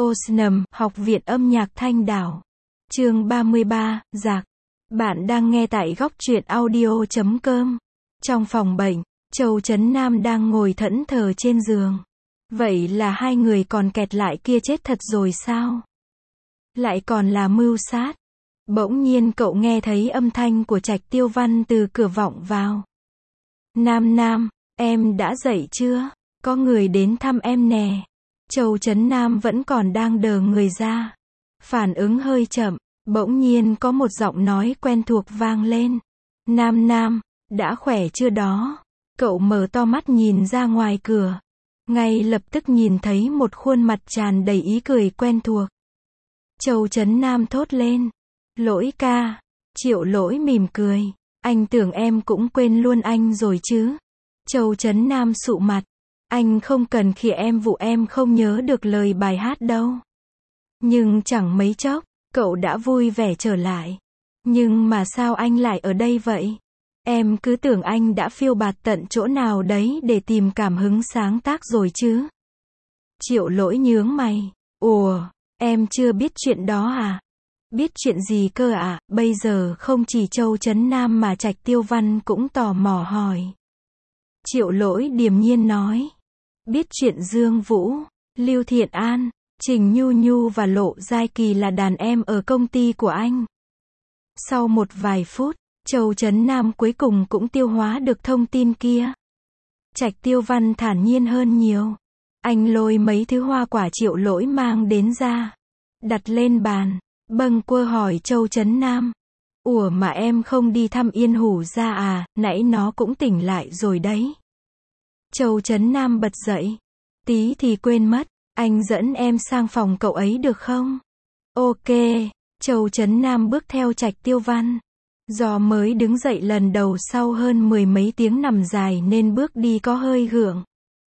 Osnum, Học viện âm nhạc Thanh Đảo. Chương 33, Giạc. Bạn đang nghe tại góc truyện audio.com. Trong phòng bệnh, Châu Chấn Nam đang ngồi thẫn thờ trên giường. Vậy là hai người còn kẹt lại kia chết thật rồi sao? Lại còn là mưu sát. Bỗng nhiên cậu nghe thấy âm thanh của Trạch Tiêu Văn từ cửa vọng vào. Nam, em đã dậy chưa? Có người đến thăm em nè. Châu Chấn Nam vẫn còn đang đờ người ra. Phản ứng hơi chậm, bỗng nhiên có một giọng nói quen thuộc vang lên. Nam, đã khỏe chưa đó? Cậu mở to mắt nhìn ra ngoài cửa. Ngay lập tức nhìn thấy một khuôn mặt tràn đầy ý cười quen thuộc. Châu Chấn Nam thốt lên. Lỗi ca. Triệu Lỗi mỉm cười. Anh tưởng em cũng quên luôn anh rồi chứ. Châu Chấn Nam sụ mặt. Anh không cần khi em vụ em không nhớ được lời bài hát đâu. Nhưng chẳng mấy chốc, cậu đã vui vẻ trở lại. Nhưng mà sao anh lại ở đây vậy? Em cứ tưởng anh đã phiêu bạt tận chỗ nào đấy để tìm cảm hứng sáng tác rồi chứ. Triệu Lỗi nhướng mày. Ủa, em chưa biết chuyện đó à? Biết chuyện gì cơ ạ? Bây giờ không chỉ Châu Chấn Nam mà Trạch Tiêu Văn cũng tò mò hỏi. Triệu Lỗi điềm nhiên nói. Biết chuyện Dương Vũ, Lưu Thiện An, Trình Nhu Nhu và Lộ Giai Kỳ là đàn em ở công ty của anh. Sau một vài phút, Châu Chấn Nam cuối cùng cũng tiêu hóa được thông tin kia. Trạch Tiêu Văn thản nhiên hơn nhiều. Anh lôi mấy thứ hoa quả Triệu Lỗi mang đến ra. Đặt lên bàn, bâng quơ hỏi Châu Chấn Nam. Ủa mà em không đi thăm Yên Hủ ra à, nãy nó cũng tỉnh lại rồi đấy. Châu Chấn Nam bật dậy. Tí thì quên mất, anh dẫn em sang phòng cậu ấy được không? Ok. Châu Chấn Nam bước theo Trạch Tiêu Văn. Do mới đứng dậy lần đầu sau hơn 10 mấy tiếng nằm dài nên bước đi có hơi gượng.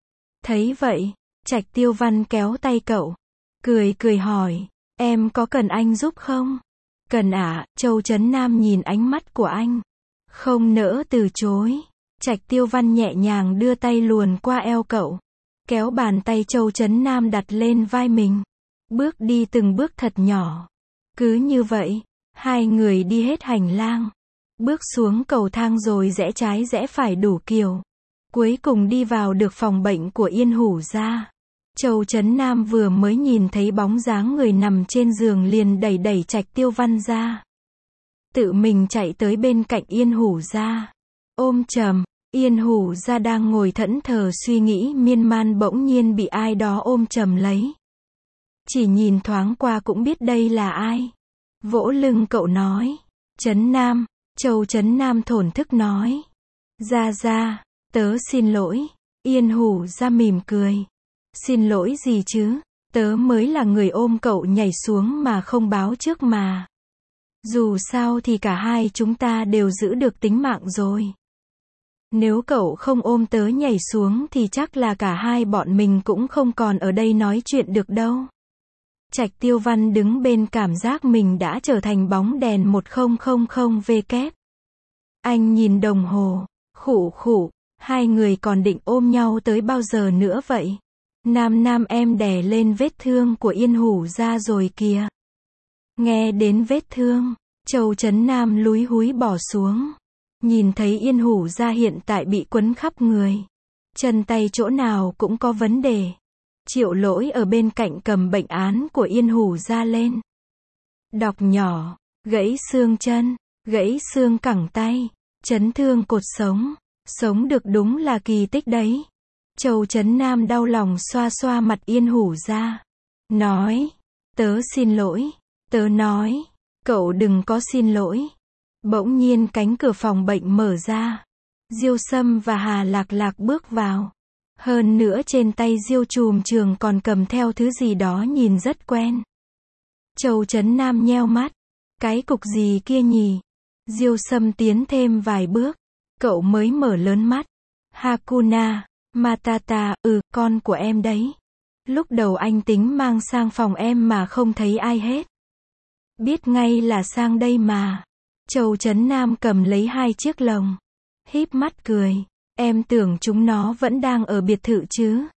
Thấy vậy, Trạch Tiêu Văn kéo tay cậu. Cười hỏi, em có cần anh giúp không? Cần ạ. Châu Chấn Nam nhìn ánh mắt của anh. Không nỡ từ chối. Trạch Tiêu Văn nhẹ nhàng đưa tay luồn qua eo cậu. Kéo bàn tay Châu Chấn Nam đặt lên vai mình. Bước đi từng bước thật nhỏ. Cứ như vậy, hai người đi hết hành lang. Bước xuống cầu thang rồi rẽ trái rẽ phải đủ kiểu. Cuối cùng đi vào được phòng bệnh của Yên Hủ gia. Châu Chấn Nam vừa mới nhìn thấy bóng dáng người nằm trên giường liền đẩy Trạch Tiêu Văn ra. Tự mình chạy tới bên cạnh Yên Hủ gia. Ôm chầm. Yên Hủ gia đang ngồi thẫn thờ suy nghĩ miên man bỗng nhiên bị ai đó ôm chầm lấy. Chỉ nhìn thoáng qua cũng biết đây là ai. Vỗ lưng cậu nói. Chấn Nam. Châu Chấn Nam thổn thức nói. Ra, tớ xin lỗi. Yên Hủ gia mỉm cười. Xin lỗi gì chứ, tớ mới là người ôm cậu nhảy xuống mà không báo trước mà. Dù sao thì cả hai chúng ta đều giữ được tính mạng rồi. Nếu cậu không ôm tớ nhảy xuống thì chắc là cả hai bọn mình cũng không còn ở đây nói chuyện được đâu. Trạch Tiêu Văn đứng bên cảm giác mình đã trở thành bóng đèn 1000W. Anh nhìn đồng hồ, khụ, hai người còn định ôm nhau tới bao giờ nữa vậy? Nam em đè lên vết thương của Yên Hủ gia rồi kìa. Nghe đến vết thương, Châu Chấn Nam lúi húi bỏ xuống. Nhìn thấy Yên Hủ gia hiện tại bị quấn khắp người. Chân tay chỗ nào cũng có vấn đề. Triệu Lỗi ở bên cạnh cầm bệnh án của Yên Hủ gia lên. Đọc nhỏ, gãy xương chân, gãy xương cẳng tay, chấn thương cột sống. Sống được đúng là kỳ tích đấy. Châu Chấn Nam đau lòng xoa mặt Yên Hủ gia. Nói, tớ xin lỗi. Tớ nói, cậu đừng có xin lỗi. Bỗng nhiên cánh cửa phòng bệnh mở ra. Diêu Sâm và Hà Lạc bước vào. Hơn nữa trên tay Diêu Trùm Trường còn cầm theo thứ gì đó nhìn rất quen. Châu Chấn Nam nheo mắt. Cái cục gì kia nhỉ? Diêu Sâm tiến thêm vài bước. Cậu mới mở lớn mắt. Hakuna Matata, con của em đấy. Lúc đầu anh tính mang sang phòng em mà không thấy ai hết. Biết ngay là sang đây mà. Châu Chấn Nam cầm lấy hai chiếc lồng. Híp mắt cười. Em tưởng chúng nó vẫn đang ở biệt thự chứ.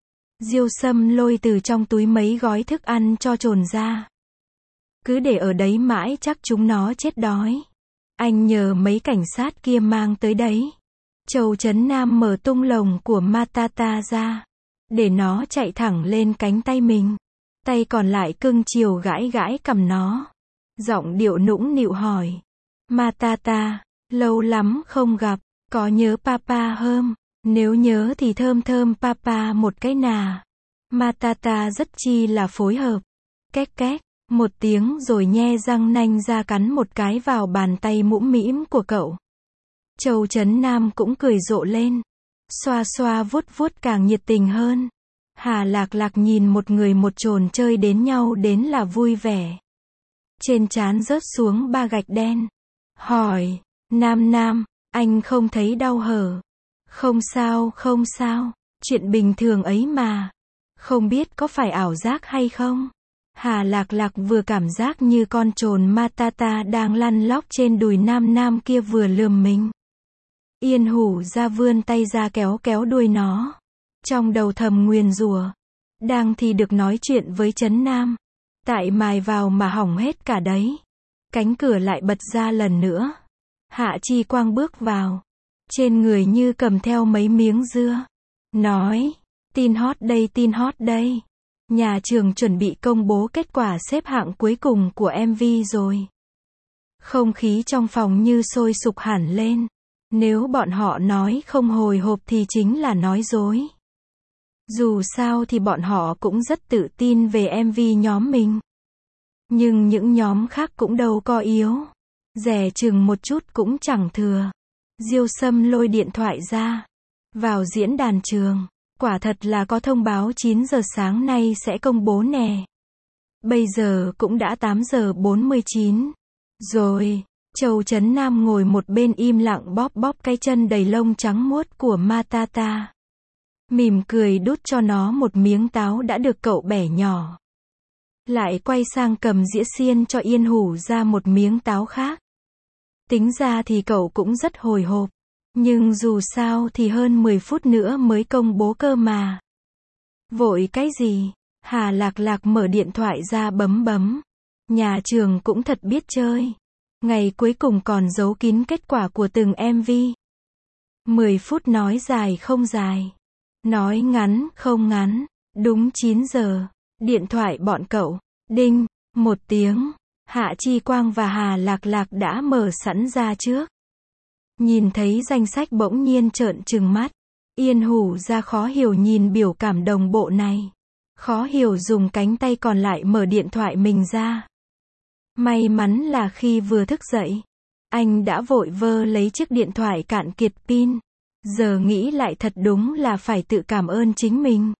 Diêu Sâm lôi từ trong túi mấy gói thức ăn cho trồn ra. Cứ để ở đấy mãi chắc chúng nó chết đói. Anh nhờ mấy cảnh sát kia mang tới đấy. Châu Chấn Nam mở tung lồng của Matata ra, để nó chạy thẳng lên cánh tay mình. Tay còn lại cưng chiều gãi gãi cằm nó. Giọng điệu nũng nịu hỏi. Matata, lâu lắm không gặp, có nhớ papa không? Nếu nhớ thì thơm thơm papa một cái nà. Matata rất chi là phối hợp. Két két, một tiếng rồi nhe răng nanh ra cắn một cái vào bàn tay mũm mĩm của cậu. Châu Chấn Nam cũng cười rộ lên. Xoa xoa vuốt vuốt càng nhiệt tình hơn. Hà Lạc Lạc nhìn một người một trồn chơi đến nhau đến là vui vẻ. Trên trán rớt xuống 3 gạch đen. Hỏi, Nam Nam, anh không thấy đau hở? Không sao, không sao, chuyện bình thường ấy mà. Không biết có phải ảo giác hay không? Hà Lạc Lạc vừa cảm giác như con trồn Matata đang lăn lóc trên đùi Nam Nam kia vừa lườm mình. Yên Hủ ra vươn tay ra kéo kéo đuôi nó. Trong đầu thầm nguyền rủa. Đang thì được nói chuyện với Trấn Nam. Tại mài vào mà hỏng hết cả đấy. Cánh cửa lại bật ra lần nữa. Hạ Chi Quang bước vào. Trên người như cầm theo mấy miếng dưa. Nói, tin hot đây, tin hot đây. Nhà trường chuẩn bị công bố kết quả xếp hạng cuối cùng của MV rồi. Không khí trong phòng như sôi sục hẳn lên. Nếu bọn họ nói không hồi hộp thì chính là nói dối. Dù sao thì bọn họ cũng rất tự tin về MV nhóm mình. Nhưng những nhóm khác cũng đâu có yếu. Dè chừng một chút cũng chẳng thừa. Diêu Sâm lôi điện thoại ra. Vào diễn đàn trường. Quả thật là có thông báo 9 giờ sáng nay sẽ công bố nè. Bây giờ cũng đã 8 giờ 49. Rồi, Châu Chấn Nam ngồi một bên im lặng bóp bóp cái chân đầy lông trắng muốt của Matata. Mỉm cười đút cho nó một miếng táo đã được cậu bẻ nhỏ. Lại quay sang cầm dĩa xiên cho Yên Hủ ra một miếng táo khác. Tính ra thì cậu cũng rất hồi hộp. Nhưng dù sao thì hơn 10 phút nữa mới công bố cơ mà. Vội cái gì? Hà Lạc Lạc mở điện thoại ra bấm bấm. Nhà trường cũng thật biết chơi. Ngày cuối cùng còn giấu kín kết quả của từng MV. 10 phút nói dài không dài. Nói ngắn không ngắn. Đúng 9 giờ. Điện thoại bọn cậu. Đinh. Một tiếng. Hạ Chi Quang và Hà Lạc Lạc đã mở sẵn ra trước. Nhìn thấy danh sách bỗng nhiên trợn trừng mắt. Yên Hủ ra khó hiểu nhìn biểu cảm đồng bộ này. Khó hiểu dùng cánh tay còn lại mở điện thoại mình ra. May mắn là khi vừa thức dậy, anh đã vội vơ lấy chiếc điện thoại cạn kiệt pin. Giờ nghĩ lại thật đúng là phải tự cảm ơn chính mình.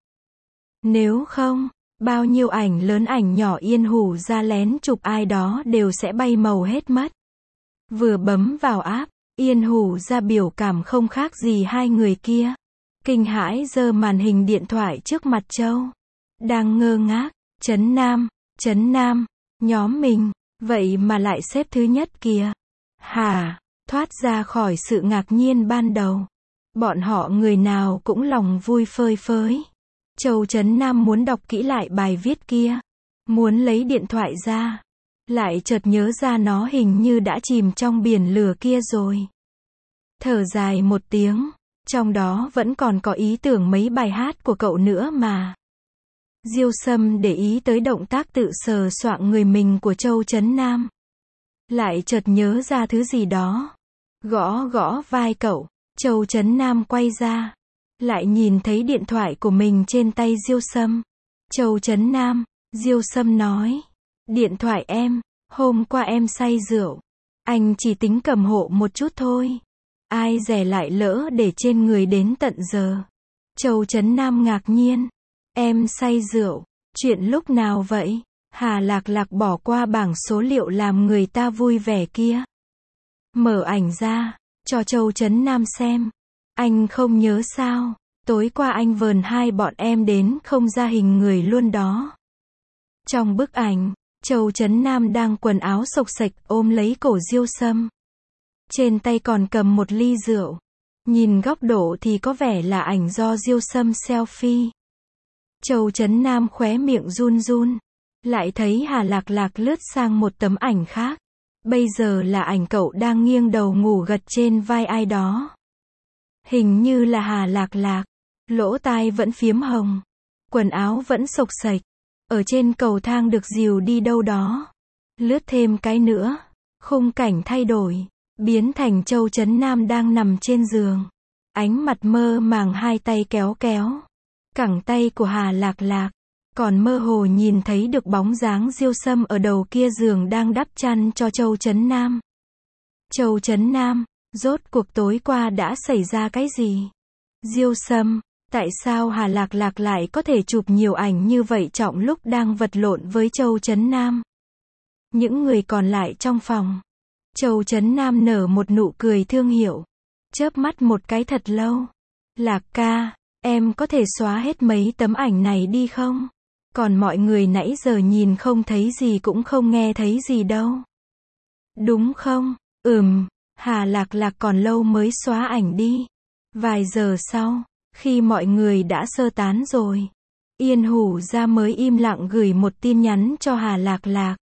Nếu không, bao nhiêu ảnh lớn ảnh nhỏ Yên Hủ ra lén chụp ai đó đều sẽ bay màu hết mất. Vừa bấm vào app, Yên Hủ ra biểu cảm không khác gì hai người kia. Kinh hãi giơ màn hình điện thoại trước mặt Châu. Đang ngơ ngác, Trấn Nam, nhóm mình, vậy mà lại xếp thứ nhất kìa. Hả, thoát ra khỏi sự ngạc nhiên ban đầu. Bọn họ người nào cũng lòng vui phơi phới. Châu Trấn Nam muốn đọc kỹ lại bài viết kia. Muốn lấy điện thoại ra. Lại chợt nhớ ra nó hình như đã chìm trong biển lửa kia rồi. Thở dài một tiếng. Trong đó vẫn còn có ý tưởng mấy bài hát của cậu nữa mà. Diêu Sâm để ý tới động tác tự sờ soạng người mình của Châu Trấn Nam. Lại chợt nhớ ra thứ gì đó. Gõ gõ vai cậu. Châu Trấn Nam quay ra. Lại nhìn thấy điện thoại của mình trên tay Diêu Sâm. Châu Trấn Nam, Diêu Sâm nói. Điện thoại em, hôm qua em say rượu. Anh chỉ tính cầm hộ một chút thôi. Ai dè lại lỡ để trên người đến tận giờ. Châu Trấn Nam ngạc nhiên. Em say rượu, chuyện lúc nào vậy? Hà Lạc Lạc bỏ qua bảng số liệu làm người ta vui vẻ kia. Mở ảnh ra, cho Châu Trấn Nam xem. Anh không nhớ sao, tối qua anh vờn hai bọn em đến không ra hình người luôn đó. Trong bức ảnh, Châu Trấn Nam đang quần áo xộc xệch ôm lấy cổ Diêu Sâm. Trên tay còn cầm một ly rượu. Nhìn góc độ thì có vẻ là ảnh do Diêu Sâm selfie. Châu Chấn Nam khóe miệng run run. Lại thấy Hà Lạc Lạc lướt sang một tấm ảnh khác. Bây giờ là ảnh cậu đang nghiêng đầu ngủ gật trên vai ai đó. Hình như là Hà Lạc Lạc. Lỗ tai vẫn phiếm hồng. Quần áo vẫn xộc xệch. Ở trên cầu thang được dìu đi đâu đó. Lướt thêm cái nữa. Khung cảnh thay đổi. Biến thành Châu Chấn Nam đang nằm trên giường. Ánh mặt mơ màng, hai tay kéo kéo. Cẳng tay của Hà Lạc Lạc. Còn mơ hồ nhìn thấy được bóng dáng Diêu Sâm ở đầu kia giường đang đắp chăn cho Châu Chấn Nam. Châu Chấn Nam, rốt cuộc tối qua đã xảy ra cái gì? Diêu Sâm, tại sao Hà Lạc Lạc lại có thể chụp nhiều ảnh như vậy trọng lúc đang vật lộn với Châu Chấn Nam? Những người còn lại trong phòng. Châu Chấn Nam nở một nụ cười thương hiểu. Chớp mắt một cái thật lâu. Lạc ca, em có thể xóa hết mấy tấm ảnh này đi không? Còn mọi người nãy giờ nhìn không thấy gì cũng không nghe thấy gì đâu. Đúng không? Hà Lạc Lạc còn lâu mới xóa ảnh đi. Vài giờ sau, khi mọi người đã sơ tán rồi, Yên Hủ ra mới im lặng gửi một tin nhắn cho Hà Lạc Lạc.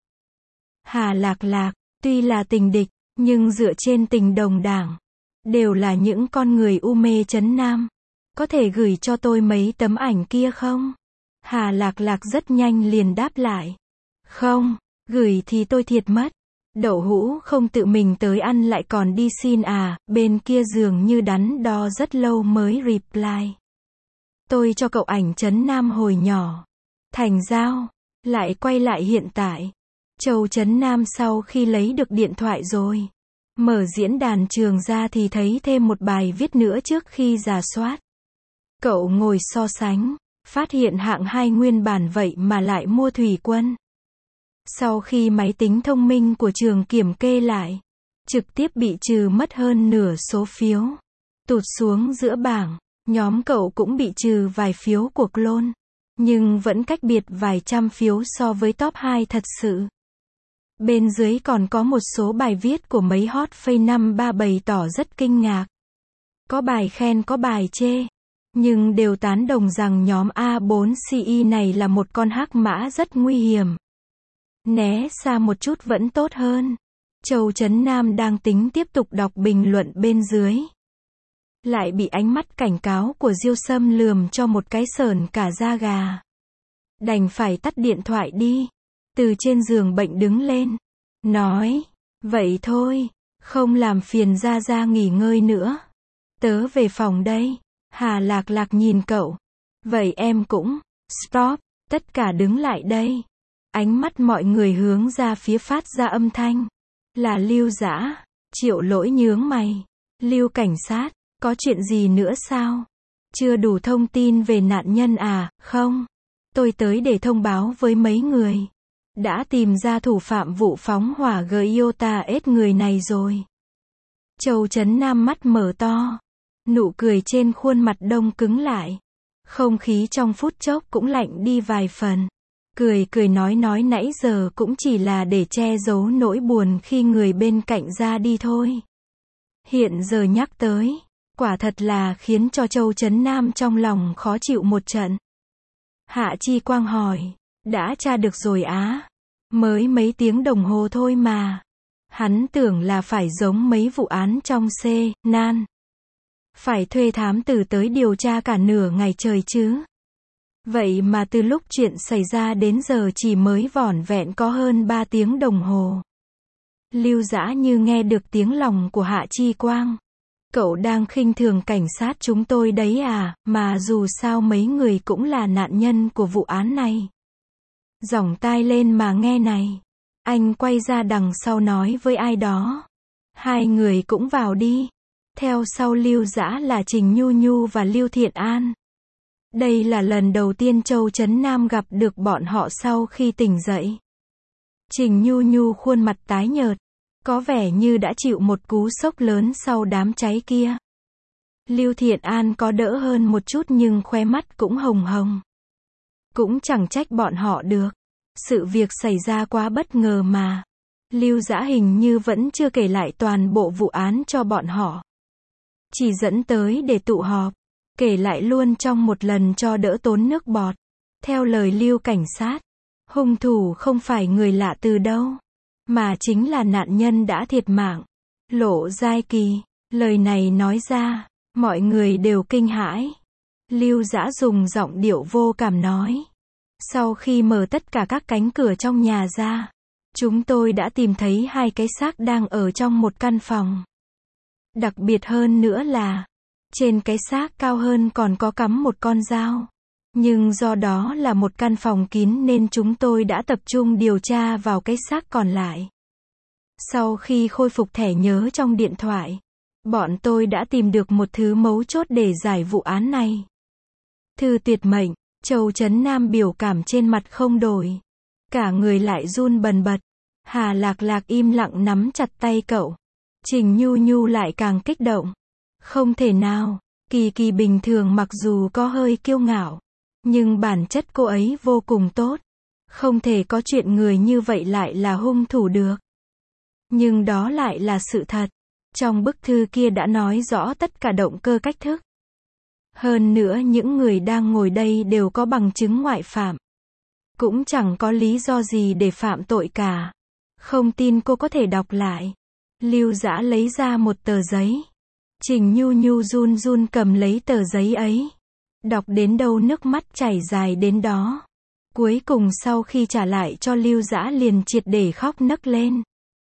Hà Lạc Lạc, tuy là tình địch, nhưng dựa trên tình đồng đảng, đều là những con người u mê Chấn Nam. Có thể gửi cho tôi mấy tấm ảnh kia không? Hà Lạc Lạc rất nhanh liền đáp lại. Không, gửi thì tôi thiệt mất. Đậu hũ không tự mình tới ăn lại còn đi xin à, bên kia dường như đắn đo rất lâu mới reply. Tôi cho cậu ảnh Chấn Nam hồi nhỏ. Thành giao, lại quay lại hiện tại. Châu Chấn Nam sau khi lấy được điện thoại rồi. Mở diễn đàn trường ra thì thấy thêm một bài viết nữa trước khi rà soát. Cậu ngồi so sánh, phát hiện hạng 2 nguyên bản vậy mà lại mua thủy quân. Sau khi máy tính thông minh của trường kiểm kê lại, trực tiếp bị trừ mất hơn nửa số phiếu. Tụt xuống giữa bảng, nhóm cậu cũng bị trừ vài phiếu của clone. Nhưng vẫn cách biệt vài trăm phiếu so với top 2 thật sự. Bên dưới còn có một số bài viết của mấy hot face 5-3 bày tỏ rất kinh ngạc. Có bài khen có bài chê. Nhưng đều tán đồng rằng nhóm A4CI này là một con hắc mã rất nguy hiểm. Né xa một chút vẫn tốt hơn. Châu Chấn Nam đang tính tiếp tục đọc bình luận bên dưới. Lại bị ánh mắt cảnh cáo của Diêu Sâm lườm cho một cái sởn cả da gà. Đành phải tắt điện thoại đi. Từ trên giường bệnh đứng lên. Nói, vậy thôi, không làm phiền Gia Gia nghỉ ngơi nữa. Tớ về phòng đây. Hà Lạc Lạc nhìn cậu. Vậy em cũng, stop, tất cả đứng lại đây. Ánh mắt mọi người hướng ra phía phát ra âm thanh. Là Lưu Dã. Triệu Lỗi nhướng mày. Lưu cảnh sát, có chuyện gì nữa sao? Chưa đủ thông tin về nạn nhân à? Không. Tôi tới để thông báo với mấy người. Đã tìm ra thủ phạm vụ phóng hỏa Giota S người này rồi. Châu Chấn Nam mắt mở to. Nụ cười trên khuôn mặt đông cứng lại. Không khí trong phút chốc cũng lạnh đi vài phần. Cười nói nãy giờ cũng chỉ là để che giấu nỗi buồn khi người bên cạnh ra đi thôi. Hiện giờ nhắc tới, quả thật là khiến cho Châu Chấn Nam trong lòng khó chịu một trận. Hạ Chi Quang hỏi, đã tra được rồi á? Mới mấy tiếng đồng hồ thôi mà. Hắn tưởng là phải giống mấy vụ án trong C.Nan. Phải thuê thám tử tới điều tra cả nửa ngày trời chứ. Vậy mà từ lúc chuyện xảy ra đến giờ chỉ mới vỏn vẹn có hơn 3 tiếng đồng hồ. Lưu Dã như nghe được tiếng lòng của Hạ Chi Quang. Cậu đang khinh thường cảnh sát chúng tôi đấy à, mà dù sao mấy người cũng là nạn nhân của vụ án này. Giỏng tai lên mà nghe này. Anh quay ra đằng sau nói với ai đó. Hai người cũng vào đi. Theo sau Lưu Dã là Trình Nhu Nhu và Lưu Thiện An. Đây là lần đầu tiên Châu Chấn Nam gặp được bọn họ sau khi tỉnh dậy. Trình Nhu Nhu khuôn mặt tái nhợt, có vẻ như đã chịu một cú sốc lớn sau đám cháy kia. Lưu Thiện An có đỡ hơn một chút nhưng khóe mắt cũng hồng hồng. Cũng chẳng trách bọn họ được. Sự việc xảy ra quá bất ngờ mà. Lưu Dã hình như vẫn chưa kể lại toàn bộ vụ án cho bọn họ. Chỉ dẫn tới để tụ họp. Kể lại luôn trong một lần cho đỡ tốn nước bọt. Theo lời Lưu cảnh sát, hung thủ không phải người lạ từ đâu, mà chính là nạn nhân đã thiệt mạng. Lộ Giai Kỳ, lời này nói ra, mọi người đều kinh hãi. Lưu Dã dùng giọng điệu vô cảm nói. Sau khi mở tất cả các cánh cửa trong nhà ra, chúng tôi đã tìm thấy 2 cái xác đang ở trong một căn phòng. Đặc biệt hơn nữa là, trên cái xác cao hơn còn có cắm một con dao. Nhưng do đó là một căn phòng kín nên chúng tôi đã tập trung điều tra vào cái xác còn lại. Sau khi khôi phục thẻ nhớ trong điện thoại, bọn tôi đã tìm được một thứ mấu chốt để giải vụ án này. Thư tuyệt mệnh, Châu Chấn Nam biểu cảm trên mặt không đổi. Cả người lại run bần bật. Hà Lạc Lạc im lặng nắm chặt tay cậu. Trình Nhu Nhu lại càng kích động. Không thể nào, Kỳ Kỳ bình thường mặc dù có hơi kiêu ngạo, nhưng bản chất cô ấy vô cùng tốt. Không thể có chuyện người như vậy lại là hung thủ được. Nhưng đó lại là sự thật. Trong bức thư kia đã nói rõ tất cả động cơ cách thức. Hơn nữa những người đang ngồi đây đều có bằng chứng ngoại phạm. Cũng chẳng có lý do gì để phạm tội cả. Không tin cô có thể đọc lại. Lưu Dã lấy ra một tờ giấy. Trình Nhu Nhu run run cầm lấy tờ giấy ấy. Đọc đến đâu nước mắt chảy dài đến đó. Cuối cùng sau khi trả lại cho Lưu Dã liền triệt để khóc nấc lên.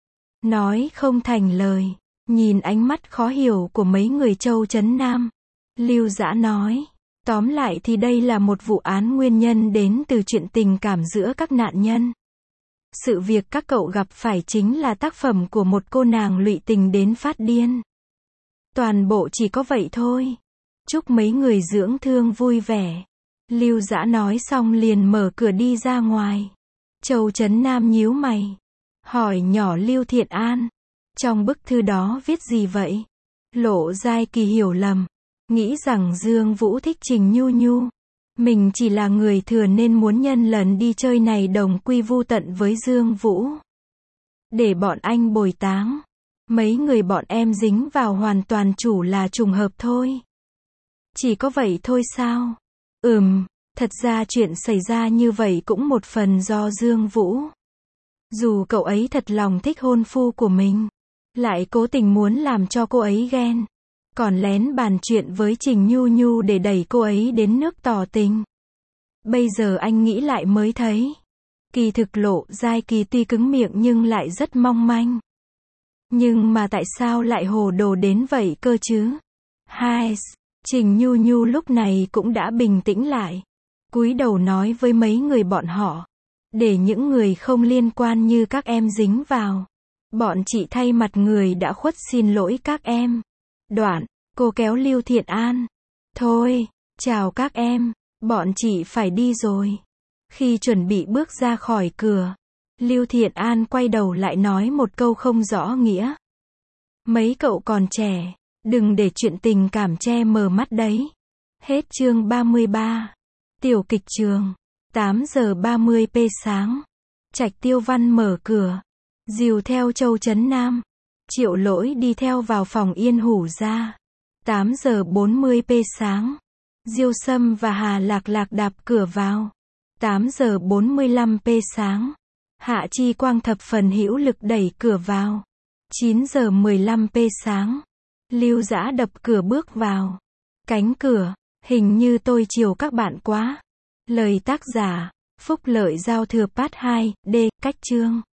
Nói không thành lời. Nhìn ánh mắt khó hiểu của mấy người Châu Chấn Nam, Lưu Dã nói, tóm lại thì đây là một vụ án nguyên nhân đến từ chuyện tình cảm giữa các nạn nhân. Sự việc các cậu gặp phải chính là tác phẩm của một cô nàng lụy tình đến phát điên. Toàn bộ chỉ có vậy thôi. Chúc mấy người dưỡng thương vui vẻ. Lưu Dã nói xong liền mở cửa đi ra ngoài. Châu Chấn Nam nhíu mày, hỏi nhỏ Lưu Thiện An, trong bức thư đó viết gì vậy? Lộ Giai Kỳ hiểu lầm, nghĩ rằng Dương Vũ thích Trình Nhu Nhu. Mình chỉ là người thừa nên muốn nhân lần đi chơi này đồng quy vu tận với Dương Vũ. Để bọn anh bồi táng. Mấy người bọn em dính vào hoàn toàn chủ là trùng hợp thôi. Chỉ có vậy thôi sao? Thật ra chuyện xảy ra như vậy cũng một phần do Dương Vũ. Dù cậu ấy thật lòng thích hôn phu của mình, lại cố tình muốn làm cho cô ấy ghen, còn lén bàn chuyện với Trình Nhu Nhu để đẩy cô ấy đến nước tỏ tình. Bây giờ anh nghĩ lại mới thấy, kỳ thực Lộ Giai Kỳ tuy cứng miệng nhưng lại rất mong manh. Nhưng mà tại sao lại hồ đồ đến vậy cơ chứ? Trình Nhu Nhu lúc này cũng đã bình tĩnh lại, cúi đầu nói với mấy người bọn họ, để những người không liên quan như các em dính vào. Bọn chị thay mặt người đã khuất xin lỗi các em. Đoạn, cô kéo Lưu Thiện An. Thôi, chào các em, bọn chị phải đi rồi. Khi chuẩn bị bước ra khỏi cửa, Lưu Thiện An quay đầu lại nói một câu không rõ nghĩa. Mấy cậu còn trẻ, đừng để chuyện tình cảm che mờ mắt đấy. Hết chương 33. Tiểu kịch trường. 8 giờ 30 p sáng. Trạch Tiêu Văn mở cửa, dìu theo Châu Chấn Nam. Triệu Lỗi đi theo vào phòng Yên Hủ ra. 8 giờ 40 p sáng. Diêu Sâm và Hà Lạc Lạc đạp cửa vào. 8 giờ 45 p sáng. Hạ Chi Quang thập phần hữu lực đẩy cửa vào. 9 giờ 15 p sáng. Lưu Dã đập cửa bước vào. Cánh cửa, hình như tôi chiều các bạn quá. Lời tác giả, Phúc Lợi Giao Thừa Part 2, D, cách chương.